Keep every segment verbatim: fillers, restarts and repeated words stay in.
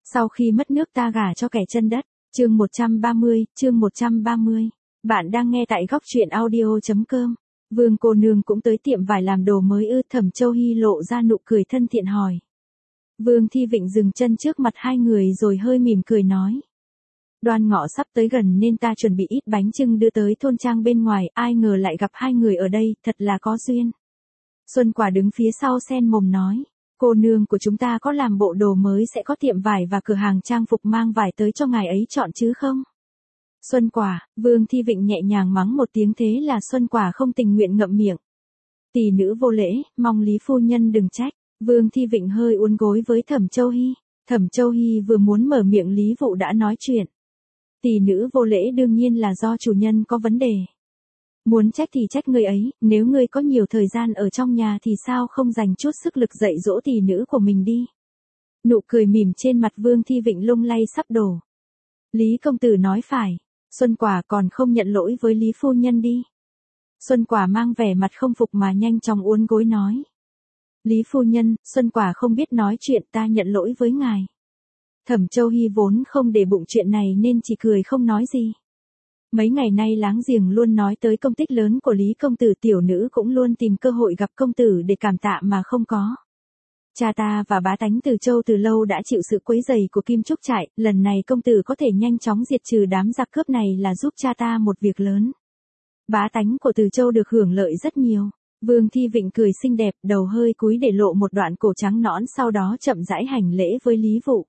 Sau khi mất nước ta gả cho kẻ chân đất. Chương một trăm ba mươi, chương một trăm ba mươi. Bạn đang nghe tại góc truyện audio.com. Vương cô nương cũng tới tiệm vải làm đồ mới ư? Thẩm Châu Hy lộ ra nụ cười thân thiện hỏi. Vương Thi Vịnh dừng chân trước mặt hai người rồi hơi mỉm cười nói. Đoan Ngọ sắp tới gần nên ta chuẩn bị ít bánh chưng đưa tới thôn trang bên ngoài, ai ngờ lại gặp hai người ở đây, thật là có duyên. Xuân Quả đứng phía sau sen mồm nói. Cô nương của chúng ta có làm bộ đồ mới sẽ có tiệm vải và cửa hàng trang phục mang vải tới cho ngài ấy chọn chứ không? Xuân Quả, Vương Thi Vịnh nhẹ nhàng mắng một tiếng thế là Xuân Quả không tình nguyện ngậm miệng. Tỷ nữ vô lễ, mong Lý phu nhân đừng trách. Vương Thi Vịnh hơi uốn gối với Thẩm Châu Hy. Thẩm Châu Hy vừa muốn mở miệng Lý Vụ đã nói chuyện. Tỷ nữ vô lễ đương nhiên là do chủ nhân có vấn đề. Muốn trách thì trách ngươi ấy, nếu ngươi có nhiều thời gian ở trong nhà thì sao không dành chút sức lực dạy dỗ tỷ nữ của mình đi. Nụ cười mỉm trên mặt Vương Thi Vịnh lung lay sắp đổ. Lý công tử nói phải, Xuân Quả còn không nhận lỗi với Lý phu nhân đi. Xuân Quả mang vẻ mặt không phục mà nhanh chóng uốn gối nói. Lý phu nhân, Xuân Quả không biết nói chuyện, ta nhận lỗi với ngài. Thẩm Châu Hy vốn không để bụng chuyện này nên chỉ cười không nói gì. Mấy ngày nay láng giềng luôn nói tới công tích lớn của Lý công tử, tiểu nữ cũng luôn tìm cơ hội gặp công tử để cảm tạ mà không có. Cha ta và bá tánh Từ Châu từ lâu đã chịu sự quấy rầy của Kim Trúc Trại, lần này công tử có thể nhanh chóng diệt trừ đám giặc cướp này là giúp cha ta một việc lớn. Bá tánh của Từ Châu được hưởng lợi rất nhiều. Vương Thi Vịnh cười xinh đẹp, đầu hơi cúi để lộ một đoạn cổ trắng nõn, sau đó chậm rãi hành lễ với Lý Vụ.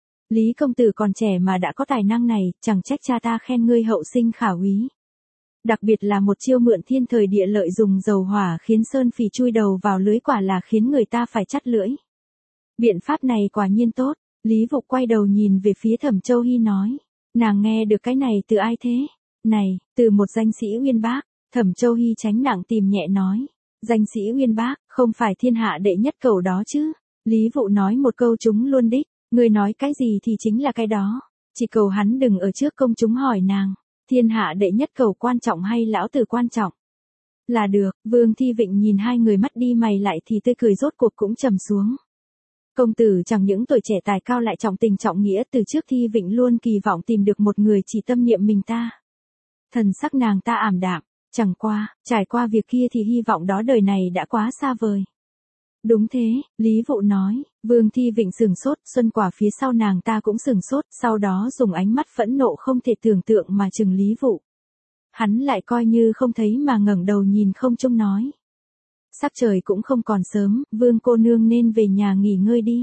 Lý công tử còn trẻ mà đã có tài năng này, chẳng trách cha ta khen ngươi hậu sinh khả úy. Đặc biệt là một chiêu mượn thiên thời địa lợi dùng dầu hỏa khiến sơn phỉ chui đầu vào lưới, quả là khiến người ta phải chắt lưỡi. Biện pháp này quả nhiên tốt. Lý Vụ quay đầu nhìn về phía Thẩm Châu Hy nói. Nàng nghe được cái này từ ai thế? Này, từ một danh sĩ uyên bác. Thẩm Châu Hy tránh nặng tìm nhẹ nói. Danh sĩ uyên bác, không phải thiên hạ đệ nhất cầu đó chứ? Lý Vụ nói một câu trúng luôn đích. Người nói cái gì thì chính là cái đó. Chỉ cầu hắn đừng ở trước công chúng hỏi nàng. Thiên hạ đệ nhất cầu quan trọng hay lão tử quan trọng? Là được. Vương Thi Vịnh nhìn hai người mắt đi mày lại thì tươi cười rốt cuộc cũng trầm xuống. Công tử chẳng những tuổi trẻ tài cao lại trọng tình trọng nghĩa, từ trước Thi Vịnh luôn kỳ vọng tìm được một người chỉ tâm niệm mình ta. Thần sắc nàng ta ảm đạm. Chẳng qua, trải qua việc kia thì hy vọng đó đời này đã quá xa vời. Đúng thế, Lý Vụ nói. Vương Thi Vịnh sừng sốt, Xuân Quả phía sau nàng ta cũng sừng sốt, sau đó dùng ánh mắt phẫn nộ không thể tưởng tượng mà trừng Lý Vụ. Hắn lại coi như không thấy mà ngẩng đầu nhìn không trung nói. Sắc trời cũng không còn sớm, Vương cô nương nên về nhà nghỉ ngơi đi.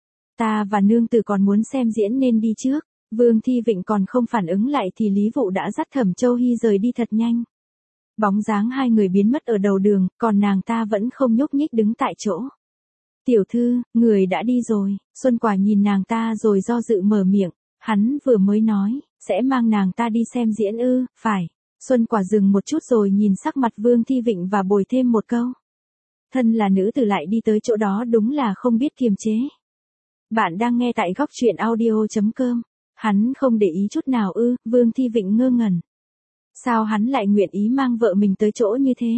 Ta và nương tử còn muốn xem diễn nên đi trước. Vương Thi Vịnh còn không phản ứng lại thì Lý Vụ đã dắt Thẩm Châu Hy rời đi thật nhanh. Bóng dáng hai người biến mất ở đầu đường, còn nàng ta vẫn không nhúc nhích đứng tại chỗ. Tiểu thư, người đã đi rồi. Xuân Quả nhìn nàng ta rồi do dự mở miệng. Hắn vừa mới nói, sẽ mang nàng ta đi xem diễn ư? Phải. Xuân Quả dừng một chút rồi nhìn sắc mặt Vương Thi Vịnh và bồi thêm một câu. Thân là nữ tử lại đi tới chỗ đó đúng là không biết kiềm chế. Bạn đang nghe tại góc truyện audio.com. Hắn không để ý chút nào ư? Vương Thi Vịnh ngơ ngẩn. Sao hắn lại nguyện ý mang vợ mình tới chỗ như thế?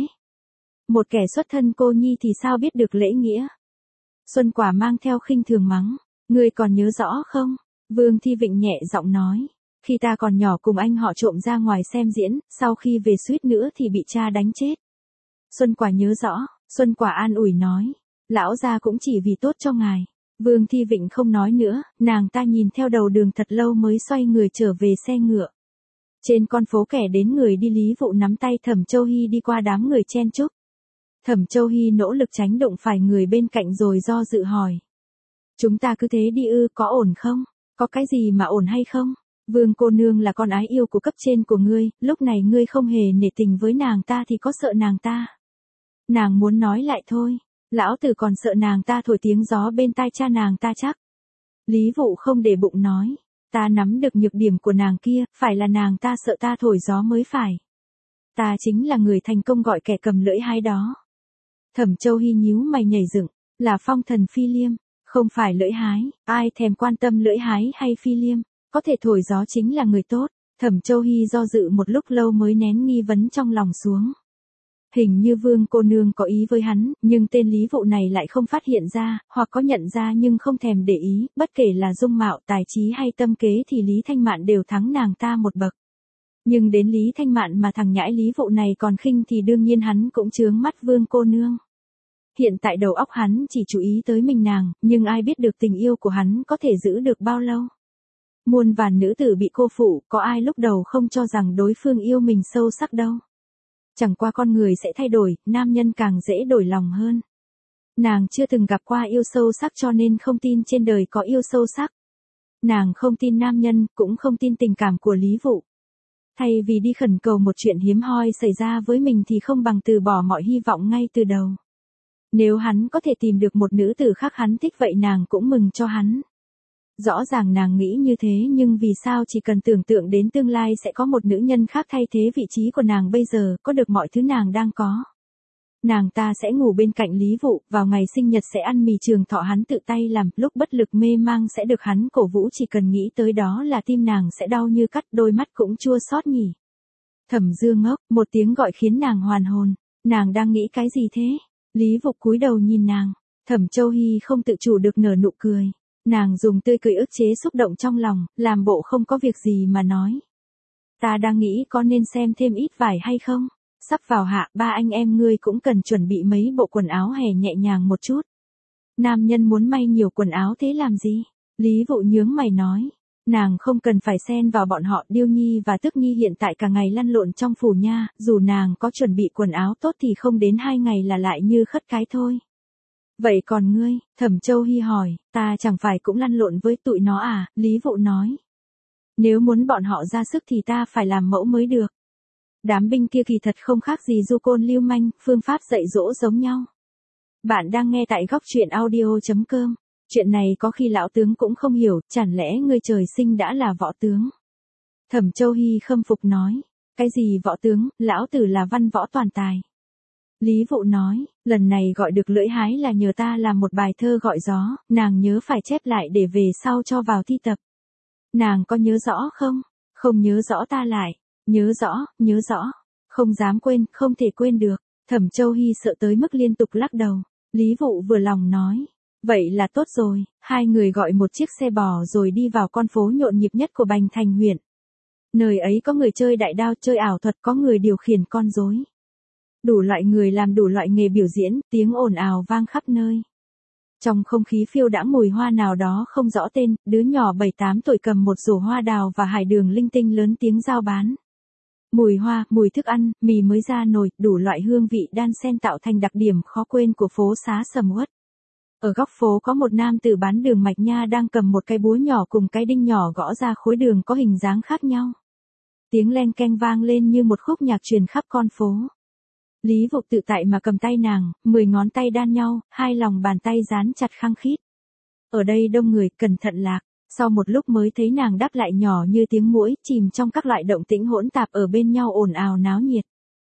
Một kẻ xuất thân cô nhi thì sao biết được lễ nghĩa? Xuân Quả mang theo khinh thường mắng. Ngươi còn nhớ rõ không? Vương Thi Vịnh nhẹ giọng nói. Khi ta còn nhỏ cùng anh họ trộm ra ngoài xem diễn, sau khi về suýt nữa thì bị cha đánh chết. Xuân Quả nhớ rõ. Xuân Quả an ủi nói. Lão gia cũng chỉ vì tốt cho ngài. Vương Thi Vịnh không nói nữa, nàng ta nhìn theo đầu đường thật lâu mới xoay người trở về xe ngựa. Trên con phố kẻ đến người đi, Lý Vụ nắm tay Thẩm Châu Hy đi qua đám người chen chúc. Thẩm Châu Hy nỗ lực tránh đụng phải người bên cạnh rồi do dự hỏi. Chúng ta cứ thế đi ư, có ổn không? Có cái gì mà ổn hay không? Vương cô nương là con ái yêu của cấp trên của ngươi, lúc này ngươi không hề nể tình với nàng ta thì có sợ nàng ta? Nàng muốn nói lại thôi, lão tử còn sợ nàng ta thổi tiếng gió bên tai cha nàng ta chắc. Lý Vụ không để bụng nói. Ta nắm được nhược điểm của nàng kia, phải là nàng ta sợ ta thổi gió mới phải. Ta chính là người thành công gọi kẻ cầm lưỡi hái đó. Thẩm Châu Hy nhíu mày nhảy dựng, là phong thần phi liêm, không phải lưỡi hái, ai thèm quan tâm lưỡi hái hay phi liêm, có thể thổi gió chính là người tốt. Thẩm Châu Hy do dự một lúc lâu mới nén nghi vấn trong lòng xuống. Hình như Vương cô nương có ý với hắn, nhưng tên Lý Vụ này lại không phát hiện ra, hoặc có nhận ra nhưng không thèm để ý, bất kể là dung mạo, tài trí hay tâm kế thì Lý Thanh Mạn đều thắng nàng ta một bậc. Nhưng đến Lý Thanh Mạn mà thằng nhãi Lý Vụ này còn khinh thì đương nhiên hắn cũng chướng mắt Vương cô nương. Hiện tại đầu óc hắn chỉ chú ý tới mình nàng, nhưng ai biết được tình yêu của hắn có thể giữ được bao lâu. Muôn vàn nữ tử bị cô phụ, có ai lúc đầu không cho rằng đối phương yêu mình sâu sắc đâu. Chẳng qua con người sẽ thay đổi, nam nhân càng dễ đổi lòng hơn. Nàng chưa từng gặp qua yêu sâu sắc cho nên không tin trên đời có yêu sâu sắc. Nàng không tin nam nhân, cũng không tin tình cảm của Lý Vụ. Thay vì đi khẩn cầu một chuyện hiếm hoi xảy ra với mình thì không bằng từ bỏ mọi hy vọng ngay từ đầu. Nếu hắn có thể tìm được một nữ tử khác hắn thích vậy nàng cũng mừng cho hắn. Rõ ràng nàng nghĩ như thế nhưng vì sao chỉ cần tưởng tượng đến tương lai sẽ có một nữ nhân khác thay thế vị trí của nàng bây giờ, có được mọi thứ nàng đang có. Nàng ta sẽ ngủ bên cạnh Lý Vụ, vào ngày sinh nhật sẽ ăn mì trường thọ hắn tự tay làm, lúc bất lực mê mang sẽ được hắn cổ vũ, chỉ cần nghĩ tới đó là tim nàng sẽ đau như cắt, đôi mắt cũng chua xót nhỉ. Thẩm Dương ngốc, một tiếng gọi khiến nàng hoàn hồn, nàng đang nghĩ cái gì thế? Lý Vụ cúi đầu nhìn nàng, Thẩm Châu Hy không tự chủ được nở nụ cười. Nàng dùng tươi cười ức chế xúc động trong lòng, làm bộ không có việc gì mà nói. Ta đang nghĩ có nên xem thêm ít vải hay không? Sắp vào hạ, ba anh em ngươi cũng cần chuẩn bị mấy bộ quần áo hè nhẹ nhàng một chút. Nam nhân muốn may nhiều quần áo thế làm gì? Lý Vụ nhướng mày nói. Nàng không cần phải xen vào bọn họ, Điêu Nhi và Tức Nhi hiện tại cả ngày lăn lộn trong phủ nha, dù nàng có chuẩn bị quần áo tốt thì không đến hai ngày là lại như khất cái thôi. Vậy còn ngươi, Thẩm Châu Hy hỏi, ta chẳng phải cũng lăn lộn với tụi nó à, Lý Vụ nói. Nếu muốn bọn họ ra sức thì ta phải làm mẫu mới được. Đám binh kia kỳ thật không khác gì du côn lưu manh, phương pháp dạy dỗ giống nhau. Bạn đang nghe tại góc truyện audio chấm com. Chuyện này có khi lão tướng cũng không hiểu, chẳng lẽ ngươi trời sinh đã là võ tướng. Thẩm Châu Hy khâm phục nói, cái gì võ tướng, lão tử là văn võ toàn tài. Lý Vụ nói, lần này gọi được lưỡi hái là nhờ ta làm một bài thơ gọi gió, nàng nhớ phải chép lại để về sau cho vào thi tập. Nàng có nhớ rõ không? Không nhớ rõ ta lại. Nhớ rõ, nhớ rõ. Không dám quên, không thể quên được. Thẩm Châu Hy sợ tới mức liên tục lắc đầu. Lý Vụ vừa lòng nói. Vậy là tốt rồi, hai người gọi một chiếc xe bò rồi đi vào con phố nhộn nhịp nhất của Bành Thành huyện. Nơi ấy có người chơi đại đao, chơi ảo thuật, có người điều khiển con rối. Đủ loại người làm đủ loại nghề biểu diễn, tiếng ồn ào vang khắp nơi. Trong không khí phiêu đãng mùi hoa nào đó không rõ tên, đứa nhỏ bảy tám tuổi cầm một rổ hoa đào và hải đường linh tinh lớn tiếng giao bán. Mùi hoa, mùi thức ăn, mì mới ra nồi, đủ loại hương vị đan xen tạo thành đặc điểm khó quên của phố xá sầm uất. Ở góc phố có một nam tử bán đường mạch nha đang cầm một cái búa nhỏ cùng cái đinh nhỏ gõ ra khối đường có hình dáng khác nhau. Tiếng len keng vang lên như một khúc nhạc truyền khắp con phố. Lý Vụ tự tại mà cầm tay nàng, mười ngón tay đan nhau, hai lòng bàn tay dán chặt khăng khít. Ở đây đông người, cẩn thận lạc, sau một lúc mới thấy nàng đáp lại nhỏ như tiếng muỗi, chìm trong các loại động tĩnh hỗn tạp ở bên nhau ồn ào náo nhiệt.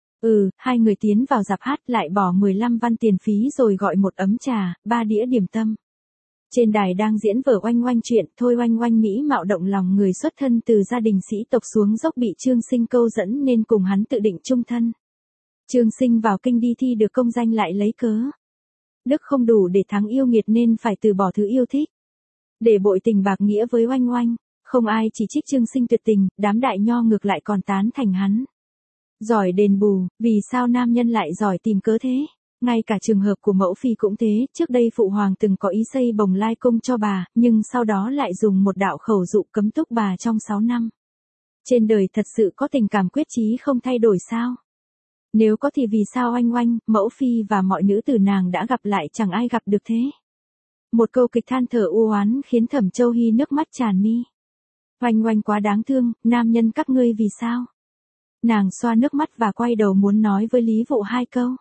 Ừ, hai người tiến vào dạp hát lại bỏ mười lăm văn tiền phí rồi gọi một ấm trà, ba đĩa điểm tâm. Trên đài đang diễn vở Oanh Oanh chuyện, thôi Oanh Oanh mỹ mạo động lòng người xuất thân từ gia đình sĩ tộc xuống dốc bị Trương Sinh câu dẫn nên cùng hắn tự định chung thân. Trương Sinh vào kinh đi thi được công danh lại lấy cớ đức không đủ để thắng yêu nghiệt nên phải từ bỏ thứ yêu thích. Để bội tình bạc nghĩa với Oanh Oanh, không ai chỉ trích Trương Sinh tuyệt tình, đám đại nho ngược lại còn tán thành hắn. Giỏi đền bù, vì sao nam nhân lại giỏi tìm cớ thế? Ngay cả trường hợp của mẫu phi cũng thế, trước đây phụ hoàng từng có ý xây Bồng Lai cung cho bà, nhưng sau đó lại dùng một đạo khẩu dụ cấm túc bà trong sáu năm. Trên đời thật sự có tình cảm quyết chí không thay đổi sao? Nếu có thì vì sao Oanh Oanh, mẫu phi và mọi nữ tử nàng đã gặp lại chẳng ai gặp được thế? Một câu kịch than thở u oán khiến Thẩm Châu Hy nước mắt tràn mi. Oanh Oanh quá đáng thương, nam nhân các ngươi vì sao? Nàng xoa nước mắt và quay đầu muốn nói với Lý Vụ hai câu.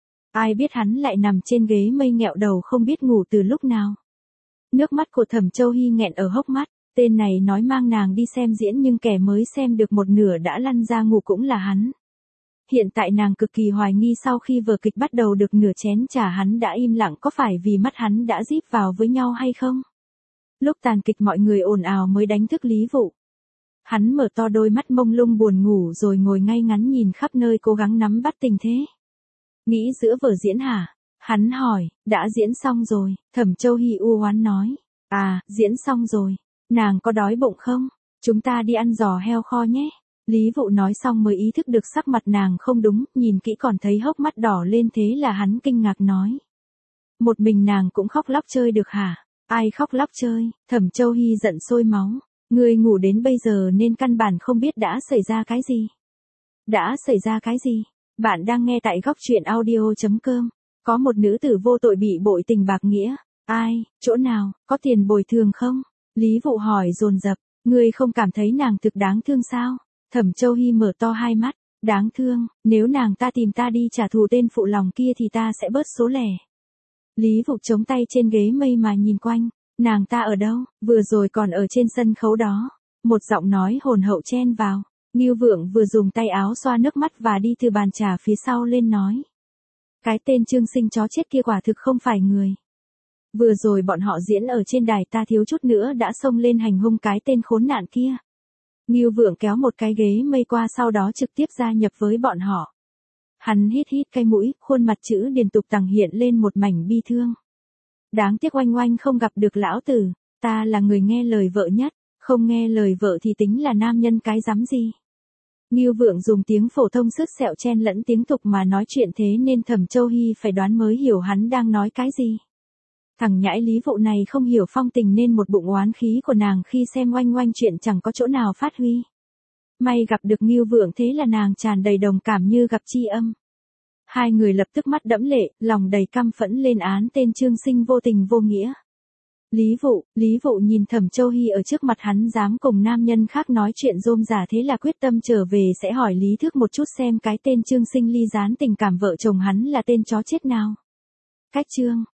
Ai biết hắn lại nằm trên ghế mây nghẹo đầu không biết ngủ từ lúc nào. Nước mắt của Thẩm Châu Hy nghẹn ở hốc mắt, tên này nói mang nàng đi xem diễn nhưng kẻ mới xem được một nửa đã lăn ra ngủ cũng là hắn. Hiện tại nàng cực kỳ hoài nghi sau khi vở kịch bắt đầu được nửa chén trà hắn đã im lặng có phải vì mắt hắn đã díp vào với nhau hay không? Lúc tàn kịch mọi người ồn ào mới đánh thức Lý Vụ. Hắn mở to đôi mắt mông lung buồn ngủ rồi ngồi ngay ngắn nhìn khắp nơi cố gắng nắm bắt tình thế. Nghĩ giữa vở diễn hả? Hắn hỏi, đã diễn xong rồi, Thẩm Châu Hy u oán nói. À, diễn xong rồi. Nàng có đói bụng không? Chúng ta đi ăn giò heo kho nhé. Lý Vụ nói xong mới ý thức được sắc mặt nàng không đúng, nhìn kỹ còn thấy hốc mắt đỏ lên, thế là hắn kinh ngạc nói. Một mình nàng cũng khóc lóc chơi được hả? Ai khóc lóc chơi? Thẩm Châu Hy giận sôi máu. Ngươi ngủ đến bây giờ nên căn bản không biết đã xảy ra cái gì. Đã xảy ra cái gì? Bạn đang nghe tại góc truyện audio.com. Có một nữ tử vô tội bị bội tình bạc nghĩa. Ai, chỗ nào, có tiền bồi thường không? Lý Vụ hỏi dồn dập. Ngươi không cảm thấy nàng thực đáng thương sao? Thẩm Châu Hy mở to hai mắt. Đáng thương, nếu nàng ta tìm ta đi trả thù tên phụ lòng kia thì ta sẽ bớt số lẻ. Lý Vụ chống tay trên ghế mây mà nhìn quanh. Nàng ta ở đâu? Vừa rồi còn ở trên sân khấu đó. Một giọng nói hồn hậu chen vào. Ngưu Vượng vừa dùng tay áo xoa nước mắt và đi từ bàn trà phía sau lên nói. Cái tên Trương Sinh chó chết kia quả thực không phải người. Vừa rồi bọn họ diễn ở trên đài, ta thiếu chút nữa đã xông lên hành hung cái tên khốn nạn kia. Ngưu Vượng kéo một cái ghế mây qua, sau đó trực tiếp gia nhập với bọn họ. Hắn hít hít cái mũi, khuôn mặt chữ Điền Tục Tằng hiện lên một mảnh bi thương. Đáng tiếc Oanh Oanh không gặp được lão tử, ta là người nghe lời vợ nhất, không nghe lời vợ thì tính là nam nhân cái rắm gì. Ngưu Vượng dùng tiếng phổ thông sứt sẹo chen lẫn tiếng tục mà nói chuyện, thế nên Thẩm Châu Hy phải đoán mới hiểu hắn đang nói cái gì. Thằng nhãi Lý Vụ này không hiểu phong tình nên một bụng oán khí của nàng khi xem Oanh Oanh chuyện chẳng có chỗ nào phát huy. May gặp được Ngưu Vượng, thế là nàng tràn đầy đồng cảm như gặp tri âm. Hai người lập tức mắt đẫm lệ, lòng đầy căm phẫn lên án tên Trương Sinh vô tình vô nghĩa. Lý Vụ, Lý Vụ nhìn Thẩm Châu Hy ở trước mặt hắn dám cùng nam nhân khác nói chuyện rôm rả, thế là quyết tâm trở về sẽ hỏi lý thước một chút xem cái tên Trương Sinh ly gián tình cảm vợ chồng hắn là tên chó chết nào. Cách chương,